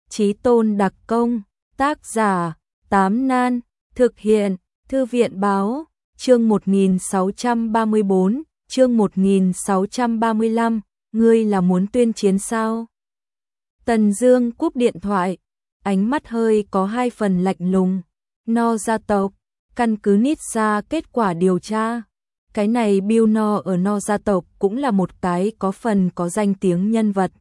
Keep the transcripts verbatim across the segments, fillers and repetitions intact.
Chí Tôn đặc công, tác giả, Tám Nan, thực hiện, Thư viện báo, chương một nghìn sáu trăm ba mươi bốn, chương một nghìn sáu trăm ba mươi lăm, ngươi là muốn tuyên chiến sao? Tần Dương cúp điện thoại, ánh mắt hơi có hai phần lạnh lùng. No gia tộc, căn cứ nít ra kết quả điều tra. Cái này Bill No ở No gia tộc cũng là một cái có phần có danh tiếng nhân vật.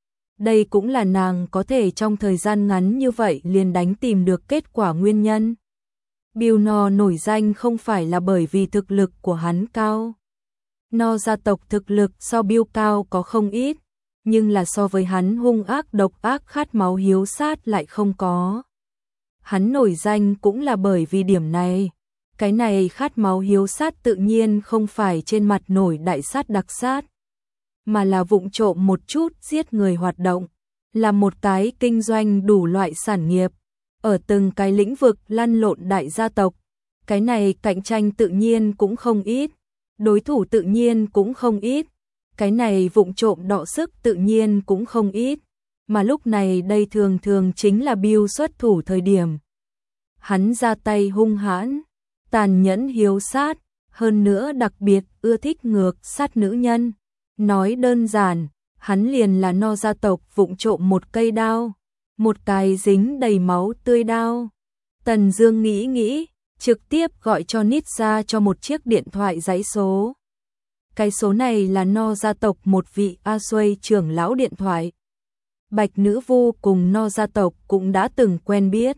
Đây cũng là nàng có thể trong thời gian ngắn như vậy liền đánh tìm được kết quả nguyên nhân. Bill No nổi danh không phải là bởi vì thực lực của hắn cao. No gia tộc thực lực so Bill cao có không ít, nhưng là so với hắn hung ác độc ác khát máu hiếu sát lại không có. Hắn nổi danh cũng là bởi vì điểm này. Cái này khát máu hiếu sát tự nhiên không phải trên mặt nổi đại sát đặc sát, mà là vụng trộm một chút giết người hoạt động, là một cái kinh doanh đủ loại sản nghiệp, ở từng cái lĩnh vực lăn lộn đại gia tộc. Cái này cạnh tranh tự nhiên cũng không ít, đối thủ tự nhiên cũng không ít, cái này vụng trộm đọ sức tự nhiên cũng không ít, mà lúc này đây thường thường chính là Bill xuất thủ thời điểm. Hắn ra tay hung hãn, tàn nhẫn hiếu sát, hơn nữa đặc biệt ưa thích ngược sát nữ nhân. Nói đơn giản, hắn liền là No gia tộc vụng trộm một cây đao, một cái dính đầy máu tươi đao. Tần Dương nghĩ nghĩ, trực tiếp gọi cho nít ra cho một chiếc điện thoại dãy số. Cái số này là No gia tộc một vị A Xuôi trưởng lão điện thoại. Bạch Nữ Vu cùng No gia tộc cũng đã từng quen biết,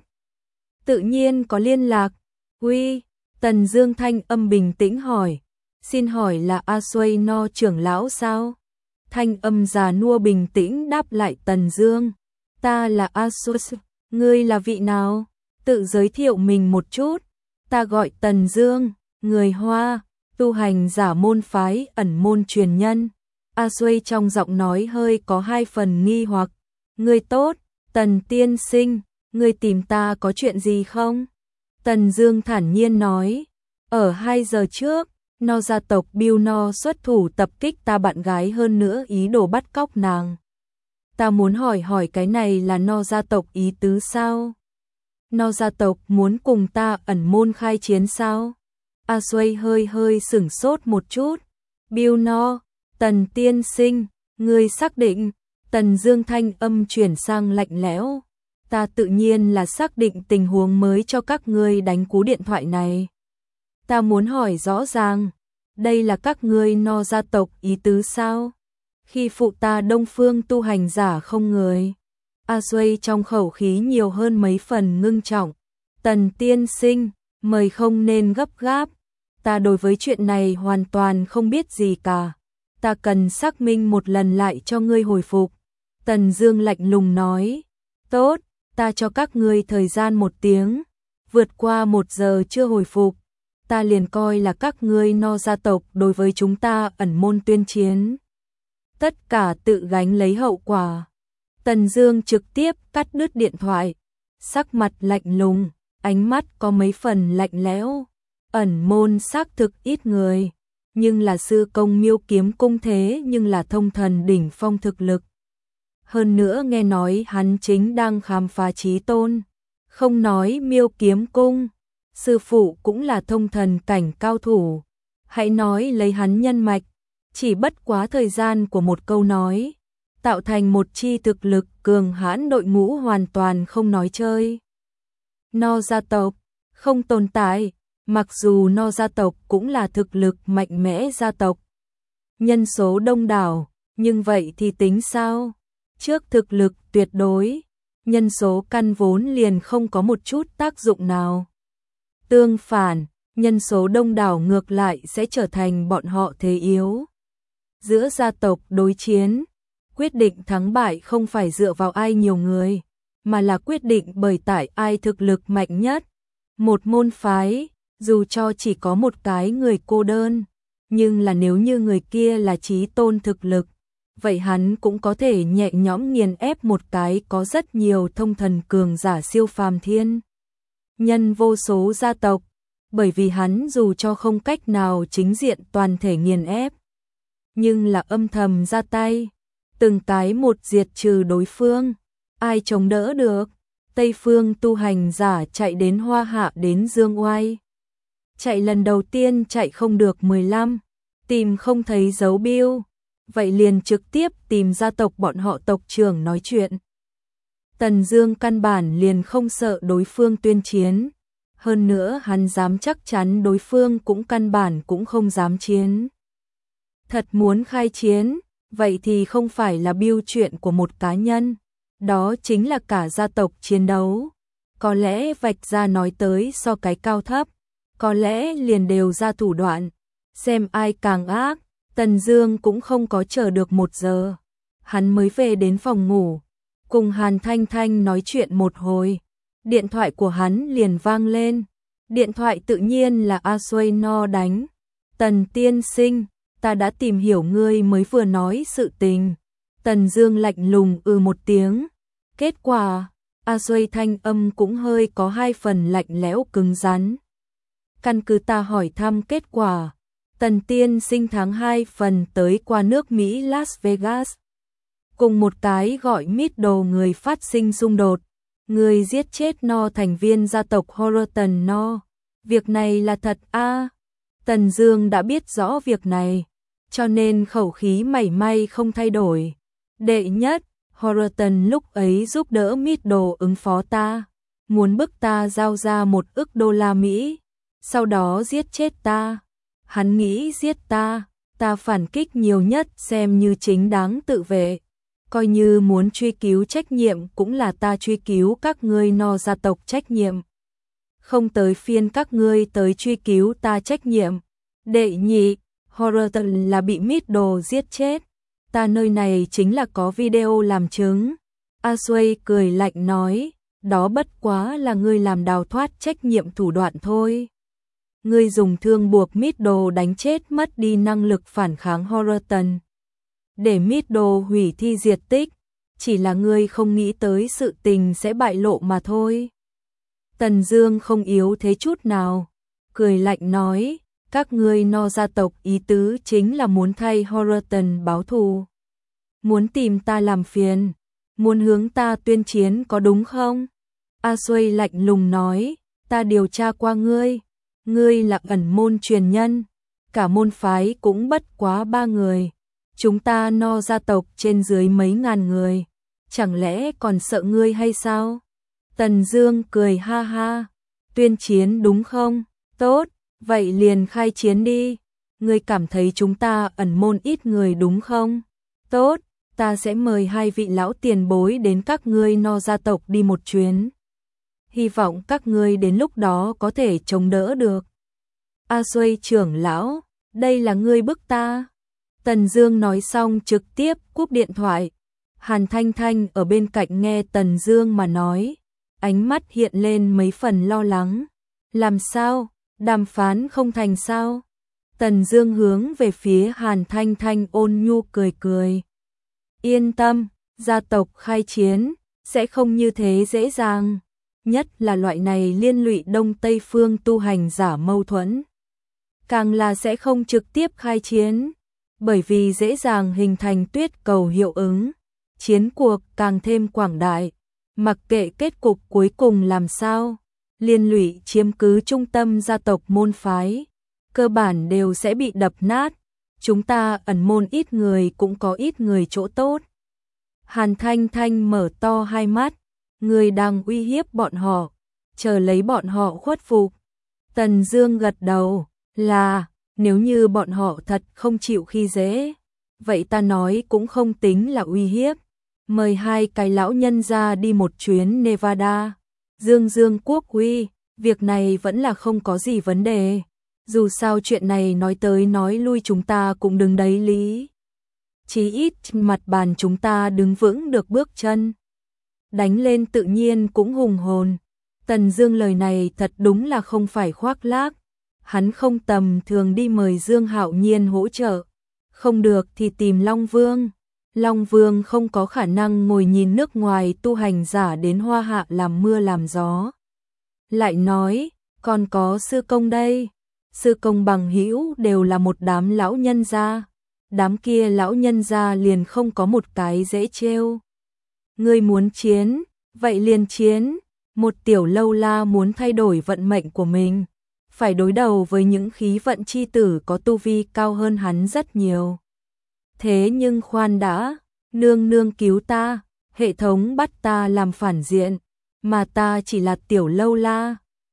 tự nhiên có liên lạc. Uy, Tần Dương thanh âm bình tĩnh hỏi, xin hỏi là A Xuôi No trưởng lão sao? Thanh âm già nua bình tĩnh đáp lại Tần Dương, ta là A Xuôi, ngươi là vị nào? Tự giới thiệu mình một chút. Ta gọi Tần Dương, người Hoa, tu hành giả môn phái ẩn môn truyền nhân. A Xuôi trong giọng nói hơi có hai phần nghi hoặc. Ngươi tốt, Tần tiên sinh, ngươi tìm ta có chuyện gì không? Tần Dương thản nhiên nói, ở hai giờ trước, No gia tộc Bill No xuất thủ tập kích ta bạn gái, hơn nữa ý đồ bắt cóc nàng. Ta muốn hỏi hỏi cái này là No gia tộc ý tứ sao? No gia tộc muốn cùng ta ẩn môn khai chiến sao? A Xuôi hơi hơi sửng sốt một chút. Bill No, Tần tiên sinh, ngươi xác định? Tần Dương thanh âm chuyển sang lạnh lẽo. Ta tự nhiên là xác định tình huống mới cho các ngươi đánh cú điện thoại này. Ta muốn hỏi rõ ràng, đây là các ngươi No gia tộc ý tứ sao? Khi phụ ta Đông Phương tu hành giả không người. A Xuôi trong khẩu khí nhiều hơn mấy phần ngưng trọng. Tần tiên sinh, mời không nên gấp gáp. Ta đối với chuyện này hoàn toàn không biết gì cả. Ta cần xác minh một lần lại cho ngươi hồi phục. Tần Dương lạnh lùng nói. Tốt, ta cho các ngươi thời gian một tiếng. Vượt qua một giờ chưa hồi phục, ta liền coi là các ngươi No gia tộc đối với chúng ta ẩn môn tuyên chiến. Tất cả tự gánh lấy hậu quả. Tần Dương trực tiếp cắt đứt điện thoại, sắc mặt lạnh lùng, ánh mắt có mấy phần lạnh lẽo. Ẩn môn xác thực ít người, nhưng là sư công Miêu Kiếm cung thế nhưng là thông thần đỉnh phong thực lực. Hơn nữa nghe nói hắn chính đang khám phá Chí Tôn. Không nói Miêu Kiếm cung, sư phụ cũng là thông thần cảnh cao thủ. Hãy nói lấy hắn nhân mạch, chỉ bất quá thời gian của một câu nói, tạo thành một chi thực lực cường hãn đội ngũ hoàn toàn không nói chơi. No gia tộc không tồn tại, mặc dù No gia tộc cũng là thực lực mạnh mẽ gia tộc, nhân số đông đảo, nhưng vậy thì tính sao? Trước thực lực tuyệt đối, nhân số căn vốn liền không có một chút tác dụng nào. Tương phản, nhân số đông đảo ngược lại sẽ trở thành bọn họ thế yếu. Giữa gia tộc đối chiến, quyết định thắng bại không phải dựa vào ai nhiều người, mà là quyết định bởi tại ai thực lực mạnh nhất. Một môn phái, dù cho chỉ có một cái người cô đơn, nhưng là nếu như người kia là Chí Tôn thực lực, vậy hắn cũng có thể nhẹ nhõm nghiền ép một cái có rất nhiều thông thần cường giả siêu phàm thiên nhân vô số gia tộc, bởi vì hắn dù cho không cách nào chính diện toàn thể nghiền ép, nhưng là âm thầm ra tay, từng cái một diệt trừ đối phương. ai chống đỡ được? Tây phương tu hành giả chạy đến Hoa Hạ đến Dương Oai. Chạy lần đầu tiên chạy không được mười lăm, tìm không thấy dấu biêu, vậy liền trực tiếp tìm gia tộc bọn họ tộc trưởng nói chuyện. Tần Dương căn bản liền không sợ đối phương tuyên chiến, hơn nữa hắn dám chắc chắn đối phương cũng căn bản cũng không dám chiến. Thật muốn khai chiến, vậy thì không phải là biêu chuyện của một cá nhân, đó chính là cả gia tộc chiến đấu. Có lẽ vạch ra nói tới so cái cao thấp, có lẽ liền đều ra thủ đoạn, xem ai càng ác. Tần Dương cũng không có chờ được một giờ, hắn mới về đến phòng ngủ, cùng Hàn Thanh Thanh nói chuyện một hồi, điện thoại của hắn liền vang lên. Điện thoại tự nhiên là A Xuôi No đánh. Tần tiên sinh, ta đã tìm hiểu ngươi mới vừa nói sự tình. Tần Dương lạnh lùng ừ một tiếng. Kết quả, A Xuôi thanh âm cũng hơi có hai phần lạnh lẽo cứng rắn. Căn cứ ta hỏi thăm kết quả, Tần tiên sinh tháng hai phần tới qua nước Mỹ Las Vegas, cùng một cái gọi Middle người phát sinh xung đột, người giết chết No thành viên gia tộc Horton No. Việc này là thật a? À? Tần Dương đã biết rõ việc này, cho nên khẩu khí mảy may không thay đổi. Đệ nhất, Horton lúc ấy giúp đỡ Middle ứng phó ta, muốn bức ta giao ra một ức đô la Mỹ, sau đó giết chết ta. Hắn nghĩ giết ta, ta phản kích nhiều nhất xem như chính đáng tự vệ. Coi như muốn truy cứu trách nhiệm cũng là ta truy cứu các ngươi No gia tộc trách nhiệm. Không tới phiên các ngươi tới truy cứu ta trách nhiệm. Đệ nhị, Horton là bị Middle giết chết. Ta nơi này chính là có video làm chứng. A Xuôi cười lạnh nói, đó bất quá là ngươi làm đào thoát trách nhiệm thủ đoạn thôi. Ngươi dùng thương buộc Middle đánh chết mất đi năng lực phản kháng Horton, để Middle hủy thi diệt tích, chỉ là ngươi không nghĩ tới sự tình sẽ bại lộ mà thôi. Tần Dương không yếu thế chút nào, cười lạnh nói, các ngươi No gia tộc ý tứ chính là muốn thay Horton báo thù, muốn tìm ta làm phiền, muốn hướng ta tuyên chiến có đúng không? A Xuôi lạnh lùng nói, ta điều tra qua ngươi, ngươi là ẩn môn truyền nhân, cả môn phái cũng bất quá ba người, chúng ta No gia tộc trên dưới mấy ngàn người, chẳng lẽ còn sợ ngươi hay sao? Tần Dương cười ha ha, tuyên chiến đúng không? Tốt, vậy liền khai chiến đi. Ngươi cảm thấy chúng ta ẩn môn ít người đúng không? Tốt, ta sẽ mời hai vị lão tiền bối đến các ngươi No gia tộc đi một chuyến. Hy vọng các ngươi đến lúc đó có thể chống đỡ được. A Xuôi trưởng lão, đây là ngươi bức ta. Tần Dương nói xong trực tiếp cúp điện thoại. Hàn Thanh Thanh ở bên cạnh nghe Tần Dương mà nói, ánh mắt hiện lên mấy phần lo lắng. Làm sao? Đàm phán không thành sao? Tần Dương hướng về phía Hàn Thanh Thanh ôn nhu cười cười. Yên tâm, gia tộc khai chiến sẽ không như thế dễ dàng, nhất là loại này liên lụy Đông Tây phương tu hành giả mâu thuẫn, càng là sẽ không trực tiếp khai chiến, bởi vì dễ dàng hình thành tuyết cầu hiệu ứng, chiến cuộc càng thêm quảng đại, mặc kệ kết cục cuối cùng làm sao, liên lụy chiếm cứ trung tâm gia tộc môn phái, cơ bản đều sẽ bị đập nát. Chúng ta ẩn môn ít người cũng có ít người chỗ tốt. Hàn Thanh Thanh mở to hai mắt, người đang uy hiếp bọn họ, chờ lấy bọn họ khuất phục. Tần Dương gật đầu, là, nếu như bọn họ thật không chịu khi dễ, vậy ta nói cũng không tính là uy hiếp. Mời hai cái lão nhân ra đi một chuyến Nevada, Dương Dương quốc uy, việc này vẫn là không có gì vấn đề. Dù sao chuyện này nói tới nói lui chúng ta cũng đứng đấy lý. Chí ít mặt bàn chúng ta đứng vững được bước chân. Đánh lên tự nhiên cũng hùng hồn. Tần Dương lời này thật đúng là không phải khoác lác. Hắn không tầm thường đi mời Dương Hạo Nhiên hỗ trợ. Không được thì tìm Long Vương. Long Vương không có khả năng ngồi nhìn nước ngoài tu hành giả đến Hoa Hạ làm mưa làm gió. Lại nói, còn có sư công đây. Sư công bằng hữu đều là một đám lão nhân gia, đám kia lão nhân gia liền không có một cái dễ trêu. Ngươi muốn chiến, vậy liền chiến. Một tiểu lâu la muốn thay đổi vận mệnh của mình, phải đối đầu với những khí vận chi tử có tu vi cao hơn hắn rất nhiều. Thế nhưng khoan đã, nương nương cứu ta, hệ thống bắt ta làm phản diện, mà ta chỉ là tiểu lâu la,